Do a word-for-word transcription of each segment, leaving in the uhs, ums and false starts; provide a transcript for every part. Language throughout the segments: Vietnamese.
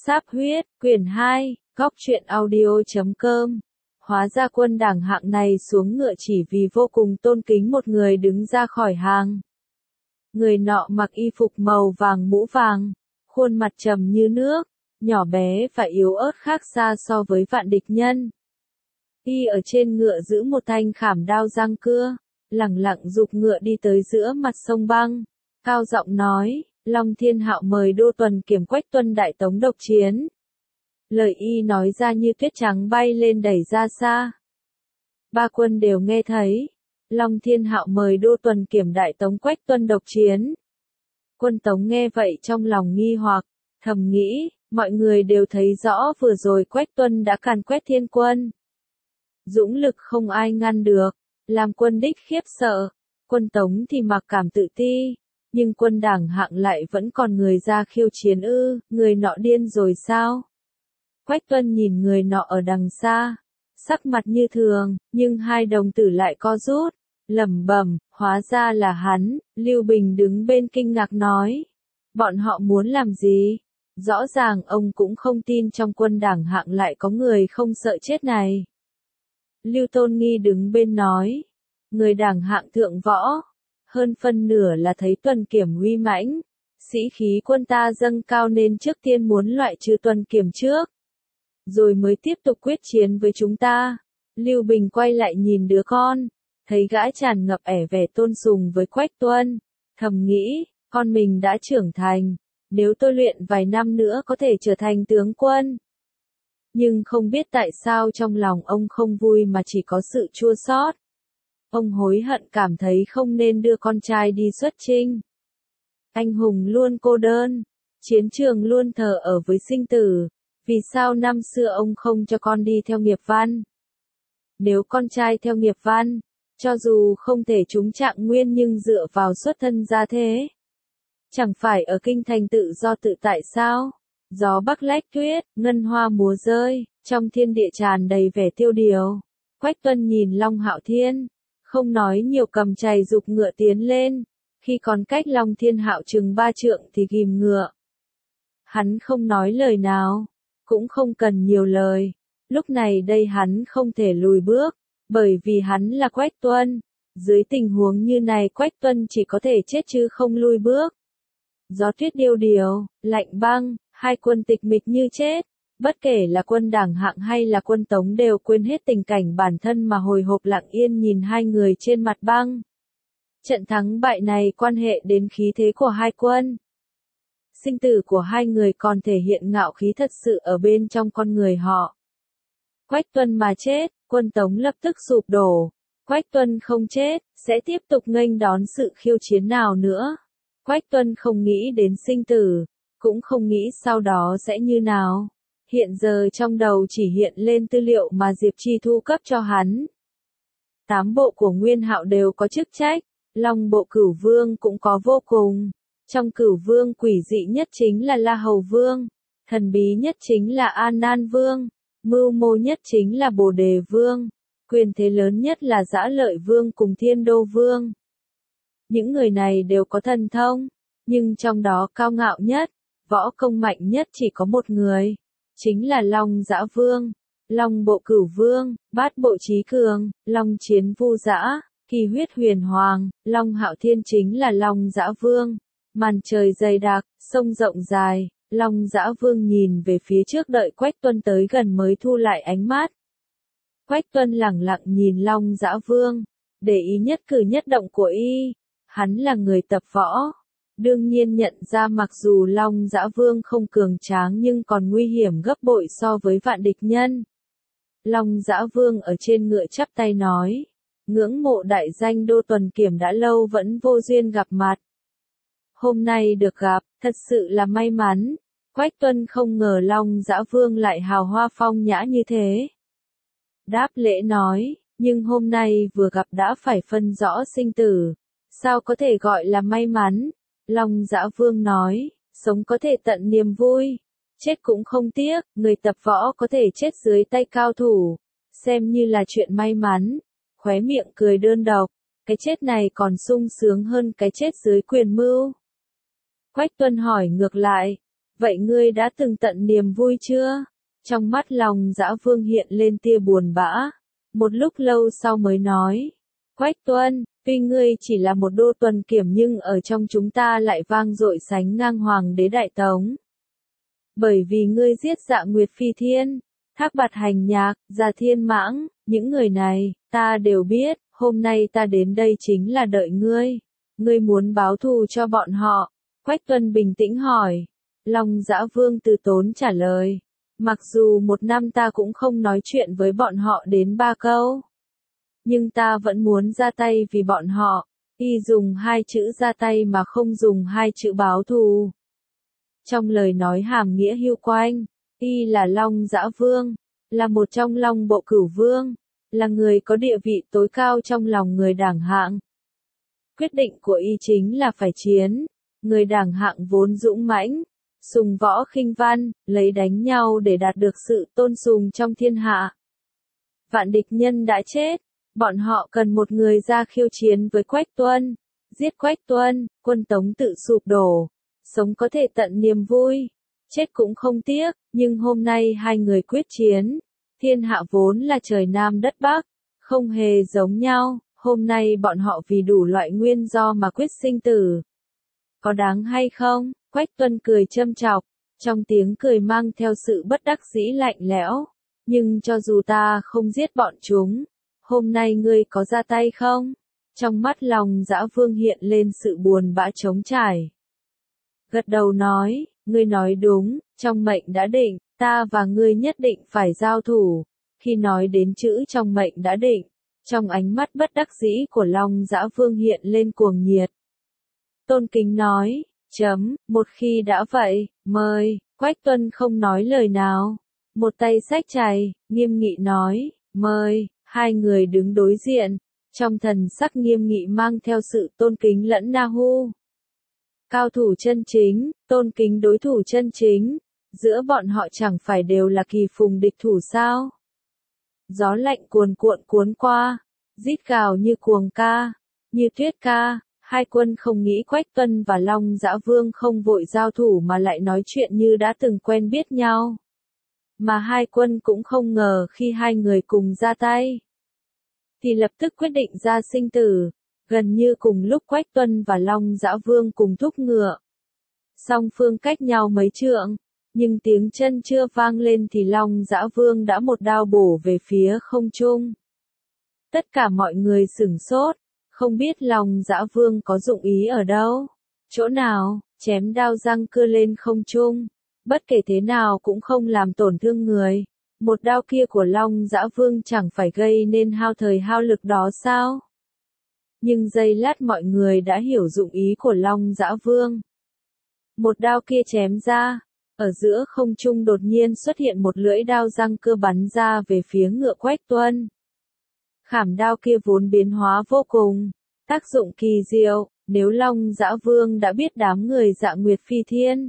Sáp huyết, quyển hai, góc truyện audio chấm com. Hóa ra quân đảng hạng này xuống ngựa chỉ vì vô cùng tôn kính một người đứng ra khỏi hàng. Người nọ mặc y phục màu vàng mũ vàng, khuôn mặt trầm như nước, nhỏ bé và yếu ớt khác xa so với vạn địch nhân. Y ở trên ngựa giữ một thanh khảm đao răng cưa, lẳng lặng giục ngựa đi tới giữa mặt sông băng, cao giọng nói, Long Thiên Hạo mời Đô Tuần Kiểm Quách Tuân đại tống độc chiến. Lời y nói ra như tuyết trắng bay lên đẩy ra xa. Ba quân đều nghe thấy. Long Thiên Hạo mời Đô Tuần Kiểm đại tống Quách Tuân độc chiến. Quân Tống nghe vậy trong lòng nghi hoặc, thầm nghĩ, mọi người đều thấy rõ vừa rồi Quách Tuân đã càn quét thiên quân. Dũng lực không ai ngăn được, làm quân đích khiếp sợ. Quân Tống thì mặc cảm tự ti, nhưng quân đảng hạng lại vẫn còn người ra khiêu chiến ư, người nọ điên rồi sao? Quách Tuân nhìn người nọ ở đằng xa, sắc mặt như thường, nhưng hai đồng tử lại co rút, lẩm bẩm, hóa ra là hắn. Lưu Bình đứng bên kinh ngạc nói, bọn họ muốn làm gì? Rõ ràng ông cũng không tin trong quân đảng hạng lại có người không sợ chết này. Lưu Tôn Nghi đứng bên nói, người đảng hạng thượng võ, hơn phân nửa là thấy Tuần Kiểm uy mãnh, sĩ khí quân ta dâng cao nên trước tiên muốn loại trừ Tuần Kiểm trước, rồi mới tiếp tục quyết chiến với chúng ta. Lưu Bình quay lại nhìn đứa con, thấy gã tràn ngập ẻ vẻ tôn sùng với Quách Tuân, thầm nghĩ, con mình đã trưởng thành, nếu tôi luyện vài năm nữa có thể trở thành tướng quân. Nhưng không biết tại sao trong lòng ông không vui mà chỉ có sự chua xót. Ông hối hận cảm thấy không nên đưa con trai đi xuất chinh. Anh hùng luôn cô đơn, chiến trường luôn thờ ở với sinh tử, vì sao năm xưa ông không cho con đi theo nghiệp văn? Nếu con trai theo nghiệp văn, cho dù không thể trúng trạng nguyên nhưng dựa vào xuất thân gia thế, chẳng phải ở kinh thành tự do tự tại sao? Gió bắc lách tuyết, ngân hoa múa rơi, trong thiên địa tràn đầy vẻ tiêu điều. Quách Tuân nhìn Long Hạo Thiên, không nói nhiều cầm chày giục ngựa tiến lên, khi còn cách Long Thiên Hạo chừng ba trượng thì ghim ngựa. Hắn không nói lời nào, cũng không cần nhiều lời, lúc này đây hắn không thể lùi bước, bởi vì hắn là Quách Tuân, dưới tình huống như này Quách Tuân chỉ có thể chết chứ không lùi bước. Gió tuyết điêu điều, lạnh băng, hai quân tịch mịch như chết, bất kể là quân đảng hạng hay là quân Tống đều quên hết tình cảnh bản thân mà hồi hộp lặng yên nhìn hai người trên mặt băng. Trận thắng bại này quan hệ đến khí thế của hai quân. Sinh tử của hai người còn thể hiện ngạo khí thật sự ở bên trong con người họ. Quách Tuân mà chết, quân Tống lập tức sụp đổ. Quách Tuân không chết, sẽ tiếp tục nghênh đón sự khiêu chiến nào nữa. Quách Tuân không nghĩ đến sinh tử, cũng không nghĩ sau đó sẽ như nào. Hiện giờ trong đầu chỉ hiện lên tư liệu mà Diệp Chi thu cấp cho hắn. Tám bộ của Nguyên Hạo đều có chức trách, Long bộ Cửu Vương cũng có vô cùng. Trong Cửu Vương quỷ dị nhất chính là La Hầu Vương, thần bí nhất chính là An Nan Vương, mưu mô nhất chính là Bồ Đề Vương, quyền thế lớn nhất là Dã Lợi Vương cùng Thiên Đô Vương. Những người này đều có thần thông, nhưng trong đó cao ngạo nhất, võ công mạnh nhất chỉ có một người, chính là Long Dã Vương, Long bộ Cửu Vương, bát bộ Chí Cường, Long chiến Vu Dã, kỳ huyết huyền hoàng, Long Hạo Thiên chính là Long Dã Vương. Màn trời dày đặc, sông rộng dài, Long Dã Vương nhìn về phía trước đợi Quách Tuân tới gần mới thu lại ánh mắt. Quách Tuân lẳng lặng nhìn Long Dã Vương, để ý nhất cử nhất động của y. Hắn là người tập võ, đương nhiên nhận ra mặc dù Long Dã Vương không cường tráng nhưng còn nguy hiểm gấp bội so với vạn địch nhân. Long Dã Vương ở trên ngựa chắp tay nói, ngưỡng mộ đại danh Đô Tuần Kiểm đã lâu vẫn vô duyên gặp mặt. Hôm nay được gặp, thật sự là may mắn. Quách Tuân không ngờ Long Dã Vương lại hào hoa phong nhã như thế. Đáp lễ nói, nhưng hôm nay vừa gặp đã phải phân rõ sinh tử, sao có thể gọi là may mắn? Long Dã Vương nói, sống có thể tận niềm vui, chết cũng không tiếc, người tập võ có thể chết dưới tay cao thủ, xem như là chuyện may mắn. Khóe miệng cười đơn độc, cái chết này còn sung sướng hơn cái chết dưới quyền mưu. Quách Tuân hỏi ngược lại, Vậy ngươi đã từng tận niềm vui chưa? Trong mắt Long Dã Vương hiện lên tia buồn bã. Một lúc lâu sau mới nói. Quách Tuân, tuy ngươi chỉ là một đô tuần kiểm nhưng ở trong chúng ta lại vang dội sánh ngang hoàng đế Đại Tống. Bởi vì ngươi giết Dạ Nguyệt Phi Thiên, Thác Bạt Hành Nhạc, Già Thiên Mãng, những người này, ta đều biết, hôm nay ta đến đây chính là đợi ngươi. Ngươi muốn báo thù cho bọn họ. Quách Tuân bình tĩnh hỏi. Long Dã Vương từ tốn trả lời. Mặc dù một năm ta cũng không nói chuyện với bọn họ đến ba câu. Nhưng ta vẫn muốn ra tay vì bọn họ. Y dùng hai chữ ra tay mà không dùng hai chữ báo thù. Trong lời nói hàm nghĩa hưu quanh, Y là Long Dã Vương, là một trong Long Bộ Cửu Vương, là người có địa vị tối cao trong lòng người đảng hạng. Quyết định của Y chính là phải chiến. Người đảng hạng vốn dũng mãnh, sùng võ khinh văn, lấy đánh nhau để đạt được sự tôn sùng trong thiên hạ. Vạn địch nhân đã chết, bọn họ cần một người ra khiêu chiến với Quách Tuân. Giết Quách Tuân, quân Tống tự sụp đổ. Sống có thể tận niềm vui, chết cũng không tiếc, nhưng hôm nay hai người quyết chiến. Thiên hạ vốn là trời Nam đất Bắc, không hề giống nhau, hôm nay bọn họ vì đủ loại nguyên do mà quyết sinh tử. Có đáng hay không? Quách Tuân cười châm chọc, trong tiếng cười mang theo sự bất đắc dĩ lạnh lẽo. Nhưng cho dù ta không giết bọn chúng, hôm nay ngươi có ra tay không? Trong mắt Long Dã Vương hiện lên sự buồn bã trống trải. Gật đầu nói, ngươi nói đúng, trong mệnh đã định, ta và ngươi nhất định phải giao thủ. Khi nói đến chữ trong mệnh đã định, trong ánh mắt bất đắc dĩ của Long Dã Vương hiện lên cuồng nhiệt. Tôn Kính nói, chấm, một khi đã vậy, mời. Quách Tuân không nói lời nào. Một tay xách chày, nghiêm nghị nói, mời. Hai người đứng đối diện, trong thần sắc nghiêm nghị mang theo sự tôn kính lẫn na hu. Cao thủ chân chính, tôn kính đối thủ chân chính, giữa bọn họ chẳng phải đều là kỳ phùng địch thủ sao? Gió lạnh cuồn cuộn cuốn qua, rít gào như cuồng ca, như tuyết ca, hai quân không nghĩ Quách Tuân và Long Dã Vương không vội giao thủ mà lại nói chuyện như đã từng quen biết nhau. Mà hai quân cũng không ngờ khi hai người cùng ra tay, thì lập tức quyết định ra sinh tử. Gần như cùng lúc Quách Tuân và Long Dã Vương cùng thúc ngựa. Song phương cách nhau mấy trượng, nhưng tiếng chân chưa vang lên thì Long Dã Vương đã một đao bổ về phía không trung. Tất cả mọi người sửng sốt, không biết Long Dã Vương có dụng ý ở đâu, chỗ nào, chém đao răng cưa lên không trung, bất kể thế nào cũng không làm tổn thương người. Một đao kia của Long Dã Vương chẳng phải gây nên hao thời hao lực đó sao? Nhưng giây lát mọi người đã hiểu dụng ý của Long Dã Vương. Một đao kia chém ra, ở giữa không trung đột nhiên xuất hiện một lưỡi đao răng cưa bắn ra về phía ngựa Quách Tuân. Khảm đao kia vốn biến hóa vô cùng, tác dụng kỳ diệu, nếu Long Dã Vương đã biết đám người Dạ Nguyệt Phi Thiên,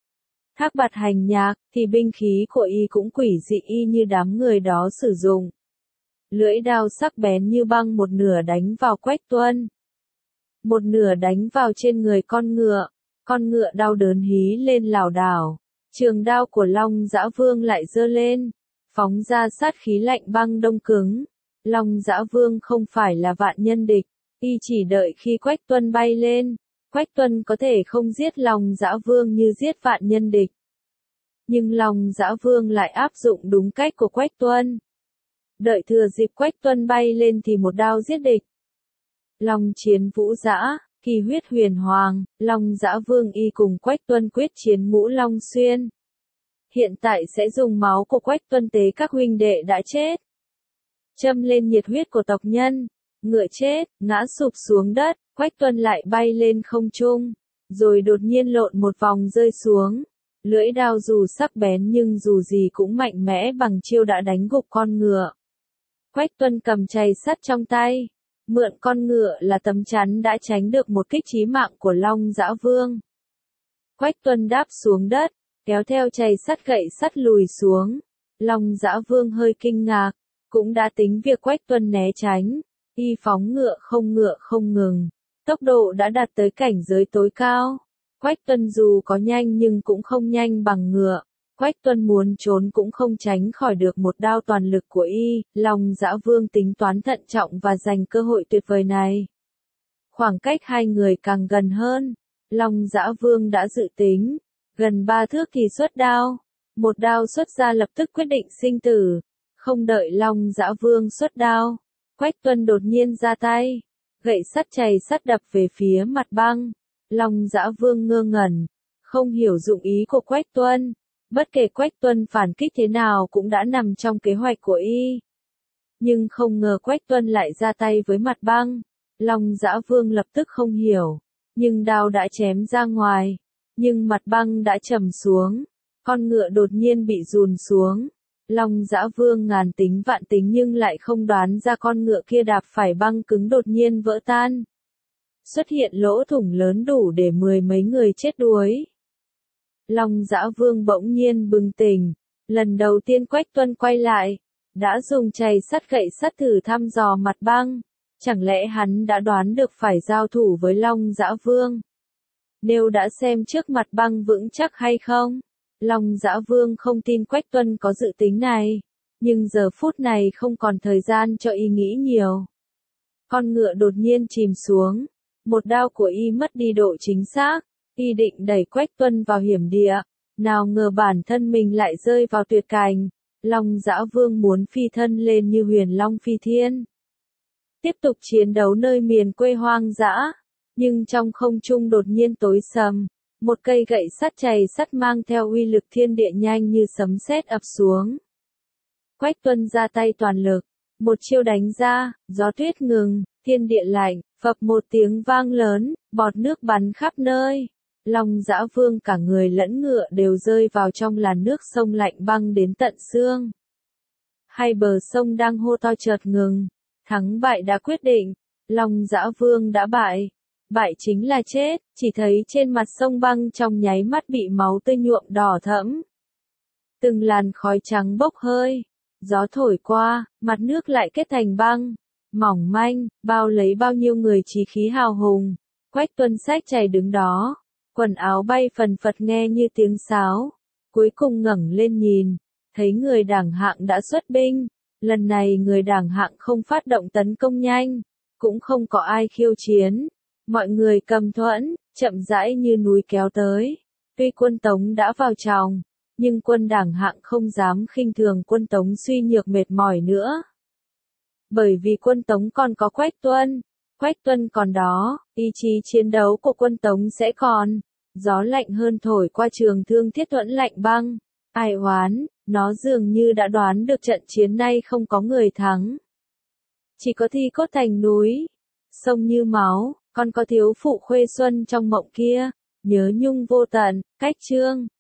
Thác Bạt Hành Nhạc, thì binh khí của y cũng quỷ dị y như đám người đó sử dụng. Lưỡi đao sắc bén như băng một nửa đánh vào Quách Tuân, một nửa đánh vào trên người con ngựa, con ngựa đau đớn hí lên lảo đảo. Trường đao của Long Dã Vương lại giơ lên, phóng ra sát khí lạnh băng đông cứng. Long Dã Vương không phải là vạn nhân địch, y chỉ đợi khi Quách Tuân bay lên, Quách Tuân có thể không giết Long Dã Vương như giết vạn nhân địch. Nhưng Long Dã Vương lại áp dụng đúng cách của Quách Tuân. Đợi thừa dịp Quách Tuân bay lên thì một đao giết địch. Long chiến vũ dã, kỳ huyết huyền hoàng, Long Dã Vương y cùng Quách Tuân quyết chiến Ngũ Long Xuyên. Hiện tại sẽ dùng máu của Quách Tuân tế các huynh đệ đã chết. Châm lên nhiệt huyết của tộc nhân, ngựa chết, ngã sụp xuống đất, Quách Tuân lại bay lên không trung, rồi đột nhiên lộn một vòng rơi xuống. Lưỡi đao dù sắc bén nhưng dù gì cũng mạnh mẽ bằng chiêu đã đánh gục con ngựa. Quách Tuân cầm chày sắt trong tay, mượn con ngựa là tấm chắn đã tránh được một kích chí mạng của Long Dã Vương. Quách Tuân đáp xuống đất, kéo theo chày sắt gậy sắt lùi xuống. Long Dã Vương hơi kinh ngạc, cũng đã tính việc Quách Tuân né tránh, y phóng ngựa không ngựa không ngừng, tốc độ đã đạt tới cảnh giới tối cao. Quách Tuân dù có nhanh nhưng cũng không nhanh bằng ngựa. Quách Tuân muốn trốn cũng không tránh khỏi được một đao toàn lực của y, Long Dã Vương tính toán thận trọng và giành cơ hội tuyệt vời này. Khoảng cách hai người càng gần hơn, Long Dã Vương đã dự tính, gần ba thước thì xuất đao. Một đao xuất ra lập tức quyết định sinh tử. Không đợi Long Dã Vương xuất đao, Quách Tuân đột nhiên ra tay, gậy sắt chày sắt đập về phía mặt băng. Long Dã Vương ngơ ngẩn, không hiểu dụng ý của Quách Tuân. Bất kể Quách Tuân phản kích thế nào cũng đã nằm trong kế hoạch của y. Nhưng không ngờ Quách Tuân lại ra tay với mặt băng. Long Dã Vương lập tức không hiểu, nhưng đao đã chém ra ngoài, nhưng mặt băng đã trầm xuống, con ngựa đột nhiên bị dùn xuống. Long Dã Vương ngàn tính vạn tính nhưng lại không đoán ra con ngựa kia đạp phải băng cứng đột nhiên vỡ tan. Xuất hiện lỗ thủng lớn đủ để mười mấy người chết đuối. Long Dã Vương bỗng nhiên bừng tỉnh, lần đầu tiên Quách Tuân quay lại, đã dùng chày sắt gậy sắt thử thăm dò mặt băng. Chẳng lẽ hắn đã đoán được phải giao thủ với Long Dã Vương? Nếu đã xem trước mặt băng vững chắc hay không? Long Dã Vương không tin Quách Tuân có dự tính này, nhưng giờ phút này không còn thời gian cho y nghĩ nhiều. Con ngựa đột nhiên chìm xuống, một đao của y mất đi độ chính xác, y định đẩy Quách Tuân vào hiểm địa, nào ngờ bản thân mình lại rơi vào tuyệt cảnh. Long Dã Vương muốn phi thân lên như huyền long phi thiên, tiếp tục chiến đấu nơi miền quê hoang dã, nhưng trong không trung đột nhiên tối sầm, một cây gậy sắt chày sắt mang theo uy lực thiên địa nhanh như sấm sét ập xuống. Quách Tuân ra tay toàn lực, một chiêu đánh ra, gió tuyết ngừng, thiên địa lạnh, phập một tiếng vang lớn, bọt nước bắn khắp nơi. Long Dã Vương cả người lẫn ngựa đều rơi vào trong làn nước sông lạnh băng đến tận xương. Hai bờ sông đang hô to chợt ngừng, thắng bại đã quyết định, Long Dã Vương đã bại. Bại chính là chết, chỉ thấy trên mặt sông băng trong nháy mắt bị máu tươi nhuộm đỏ thẫm. Từng làn khói trắng bốc hơi, gió thổi qua, mặt nước lại kết thành băng, mỏng manh, bao lấy bao nhiêu người chí khí hào hùng. Quách Tuân xách chày đứng đó, quần áo bay phần phật nghe như tiếng sáo, cuối cùng ngẩng lên nhìn, thấy người Đảng Hạng đã xuất binh. Lần này người Đảng Hạng không phát động tấn công nhanh, cũng không có ai khiêu chiến. Mọi người cầm thuẫn, chậm rãi như núi kéo tới. Tuy quân Tống đã vào tròng, nhưng quân Đảng Hạng không dám khinh thường quân Tống suy nhược mệt mỏi nữa. Bởi vì quân Tống còn có Quách Tuân, Quách Tuân còn đó, ý chí chiến đấu của quân Tống sẽ còn. Gió lạnh hơn thổi qua trường thương thiết thuẫn lạnh băng. Ai oán, nó dường như đã đoán được trận chiến này không có người thắng. Chỉ có thi cốt thành núi, sông như máu, còn có thiếu phụ Khuê Xuân trong mộng kia, nhớ nhung vô tận. Cách chương